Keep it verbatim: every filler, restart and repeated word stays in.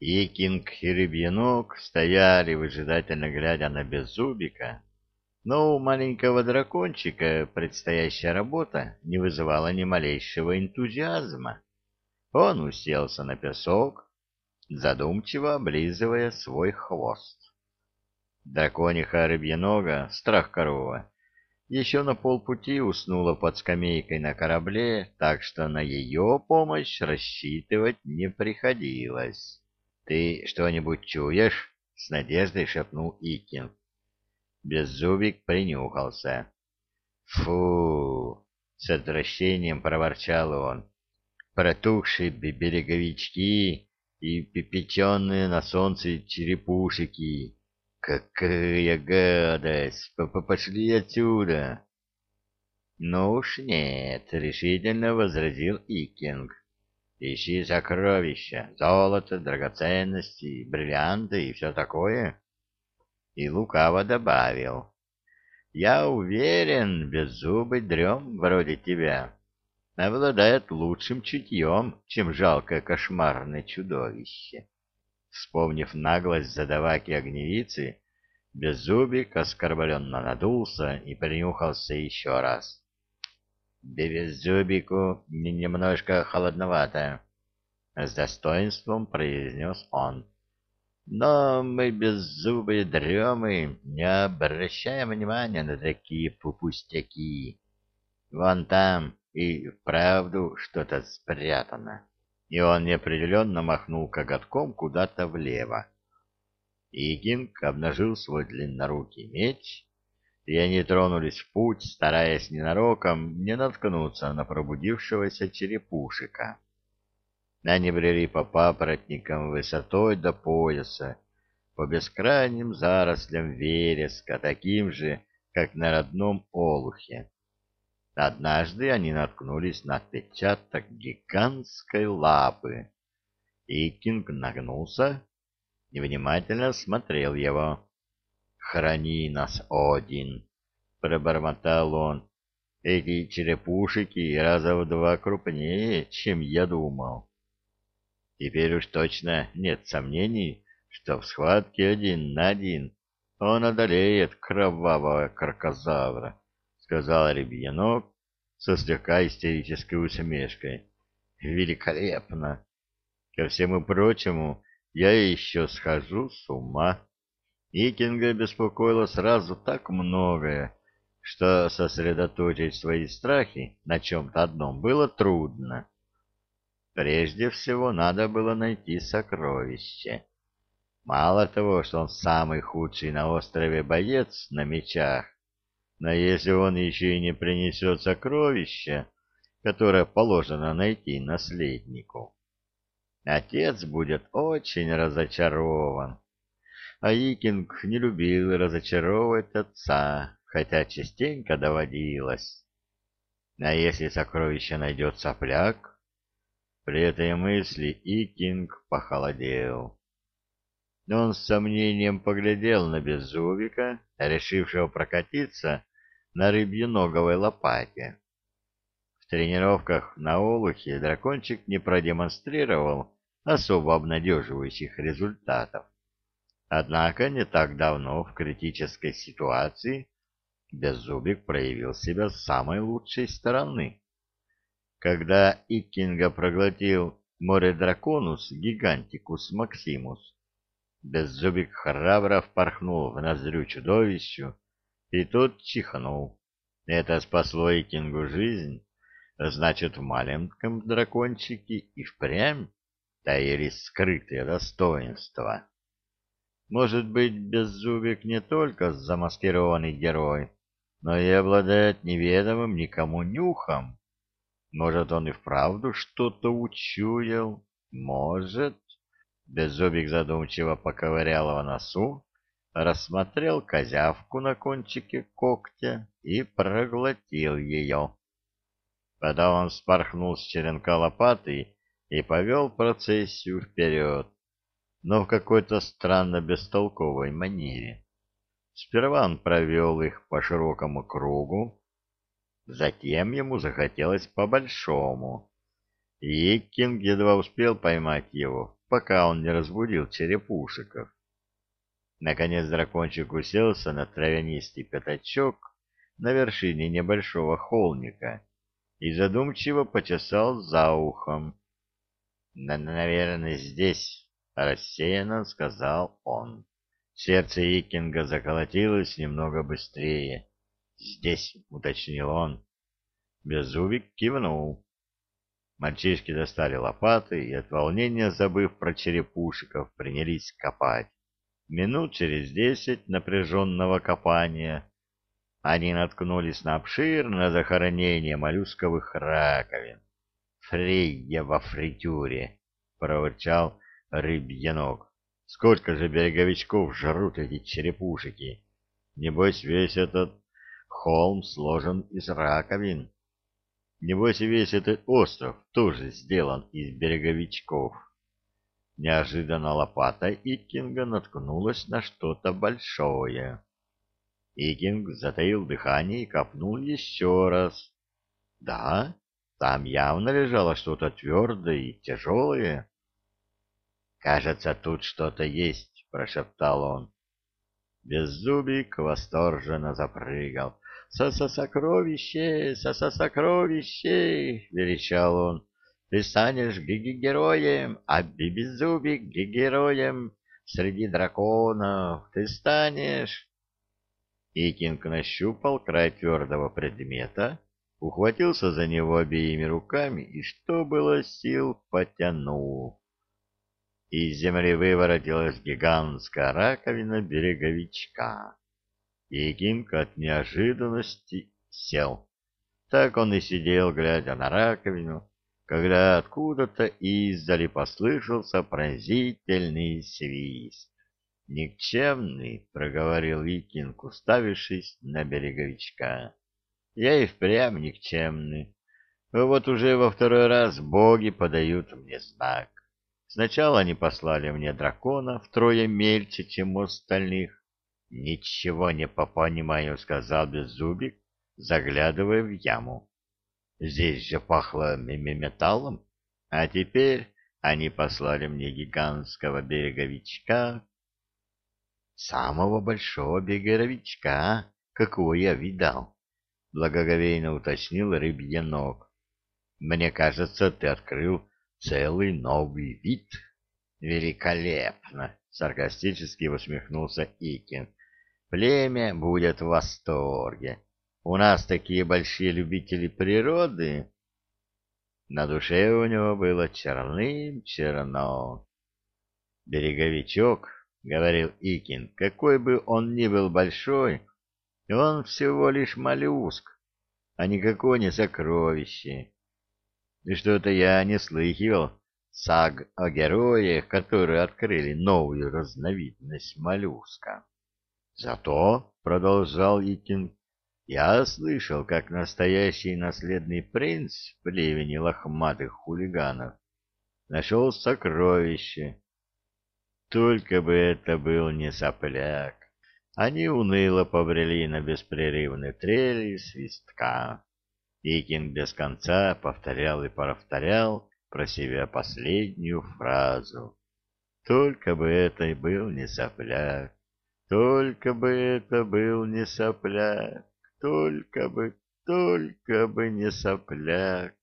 Икинг и Рыбьянок стояли, выжидательно глядя на Беззубика, но у маленького дракончика предстоящая работа не вызывала ни малейшего энтузиазма. Он уселся на песок, задумчиво облизывая свой хвост. Дракониха Рыбьянога, страх-корова, еще на полпути уснула под скамейкой на корабле, так что на ее помощь рассчитывать не приходилось. — Ты что-нибудь чуешь? — с надеждой шепнул Икин. Беззубик принюхался. — Фу! — с отвращением проворчал он. — Протухшие береговички и печеные на солнце черепушки. Какая гадость! П -п Пошли отсюда! — Ну уж нет, — решительно возразил Икинг. Ищи сокровища, золото, драгоценности, бриллианты и все такое. И лукаво добавил. Я уверен, беззубый дрем вроде тебя обладает лучшим чутьем, чем жалкое кошмарное чудовище. Вспомнив наглость задаваки огневицы, Беззубик оскорбленно надулся и принюхался еще раз. Беззубику немножко холодновато, — с достоинством произнес он. Но мы, беззубые дремы, не обращаем внимания на такие пустяки. Вон там и вправду что-то спрятано. И он неопределенно махнул коготком куда-то влево. Игинг обнажил свой длиннорукий меч, и они тронулись в путь, стараясь ненароком не наткнуться на пробудившегося черепушека. Они брели по папоротникам высотой до пояса, по бескрайним зарослям вереска, таким же, как на родном олухе. Однажды они наткнулись на отпечаток гигантской лапы. Икинг нагнулся и внимательно смотрел его. «Храни нас, Один!» — пробормотал он. «Эти черепушки раза в два крупнее, чем я думал». Теперь уж точно нет сомнений, что в схватке один на один он одолеет кровавого крокозавра, — сказал Рябьянок со слегка истерической усмешкой. — Великолепно! Ко всему прочему, я еще схожу с ума. Икинга беспокоило сразу так многое, что сосредоточить свои страхи на чем-то одном было трудно. Прежде всего надо было найти сокровище. Мало того, что он самый худший на острове боец на мечах, но если он еще и не принесет сокровища, которое положено найти наследнику, отец будет очень разочарован. А Икинг не любил разочаровывать отца, хотя частенько доводилось. А если сокровище найдет сопляк? При этой мысли Икинг похолодел. Он с сомнением поглядел на Беззубика, решившего прокатиться на рыбьеноговой лопате. В тренировках на олухе дракончик не продемонстрировал особо обнадеживающих результатов. Однако не так давно в критической ситуации Беззубик проявил себя с самой лучшей стороны. Когда Иккинга проглотил море-драконус гигантикус максимус, Беззубик храбро впорхнул в ноздрю чудовищу, и тот чихнул. Это спасло Иккингу жизнь, значит, в маленьком дракончике и впрямь таились скрытые достоинства. Может быть, Беззубик не только замаскированный герой, но и обладает неведомым никому нюхом. Может, он и вправду что-то учуял? Может. Беззубик задумчиво поковырял его носу, рассмотрел козявку на кончике когтя и проглотил ее. Потом он спорхнул с черенка лопаты и повел процессию вперед, но в какой-то странно бестолковой манере. Сперва он провел их по широкому кругу, затем ему захотелось по-большому, и Иккинг едва успел поймать его, пока он не разбудил черепушеков. Наконец дракончик уселся на травянистый пятачок на вершине небольшого холмика и задумчиво почесал за ухом. «Наверное, здесь», — рассеянно сказал он. Сердце Икинга заколотилось немного быстрее. «Здесь», — уточнил он. Беззубик кивнул. Мальчишки достали лопаты и, от волнения забыв про черепушеков, принялись копать. Минут через десять напряженного копания они наткнулись на обширное захоронение моллюсковых раковин. «Фрейя во фритюре!» — проворчал рыбьянок. «Сколько же береговичков жрут эти черепушки? Небось, весь этот холм сложен из раковин. Небось, весь этот остров тоже сделан из береговичков». Неожиданно лопата Икинга наткнулась на что-то большое. Икинг затаил дыхание и копнул еще раз. Да, там явно лежало что-то твердое и тяжелое. «Кажется, тут что-то есть», — прошептал он. Беззубик восторженно запрыгал. «Со-со-сокровище! Со-со-сокровище!» — верещал он. «Ты станешь гиги-героем, а Беззубик гиги-героем среди драконов. Ты станешь...» Икинг нащупал край твердого предмета, ухватился за него обеими руками и, что было сил, потянул. Из земли выворотилась гигантская раковина береговичка. Икинг от неожиданности сел. Так он и сидел, глядя на раковину, когда откуда-то издали послышался пронзительный свист. «Никчемный», — проговорил Икинг, уставившись на береговичка. «Я и впрямь никчемный. Вот уже во второй раз боги подают мне знак. Сначала они послали мне дракона втрое мельче, чем у остальных». «Ничего не понимаю», — сказал Беззубик, заглядывая в яму. «Здесь же пахло металлом, а теперь они послали мне гигантского береговичка». «Самого большого береговичка, какого я видал», — благоговейно уточнил рыбьянок. «Мне кажется, ты открыл целый новый вид». «Великолепно!» — саркастически усмехнулся Икин. «Племя будет в восторге. У нас такие большие любители природы». На душе у него было черным-черно. «Береговичок», — говорил Икин, — «какой бы он ни был большой, он всего лишь моллюск, а никакое не сокровище. И что-то я не слыхивал саг о героях, которые открыли новую разновидность моллюска. Зато, — продолжал Икин, — я слышал, как настоящий наследный принц племени лохматых хулиганов нашел сокровище. Только бы это был не сопляк». Они уныло побрели на беспрерывной трели свистка. Икин без конца повторял и повторял про себя последнюю фразу. «Только бы это был не сопляк, только бы это был не сопляк, только бы, только бы не сопляк».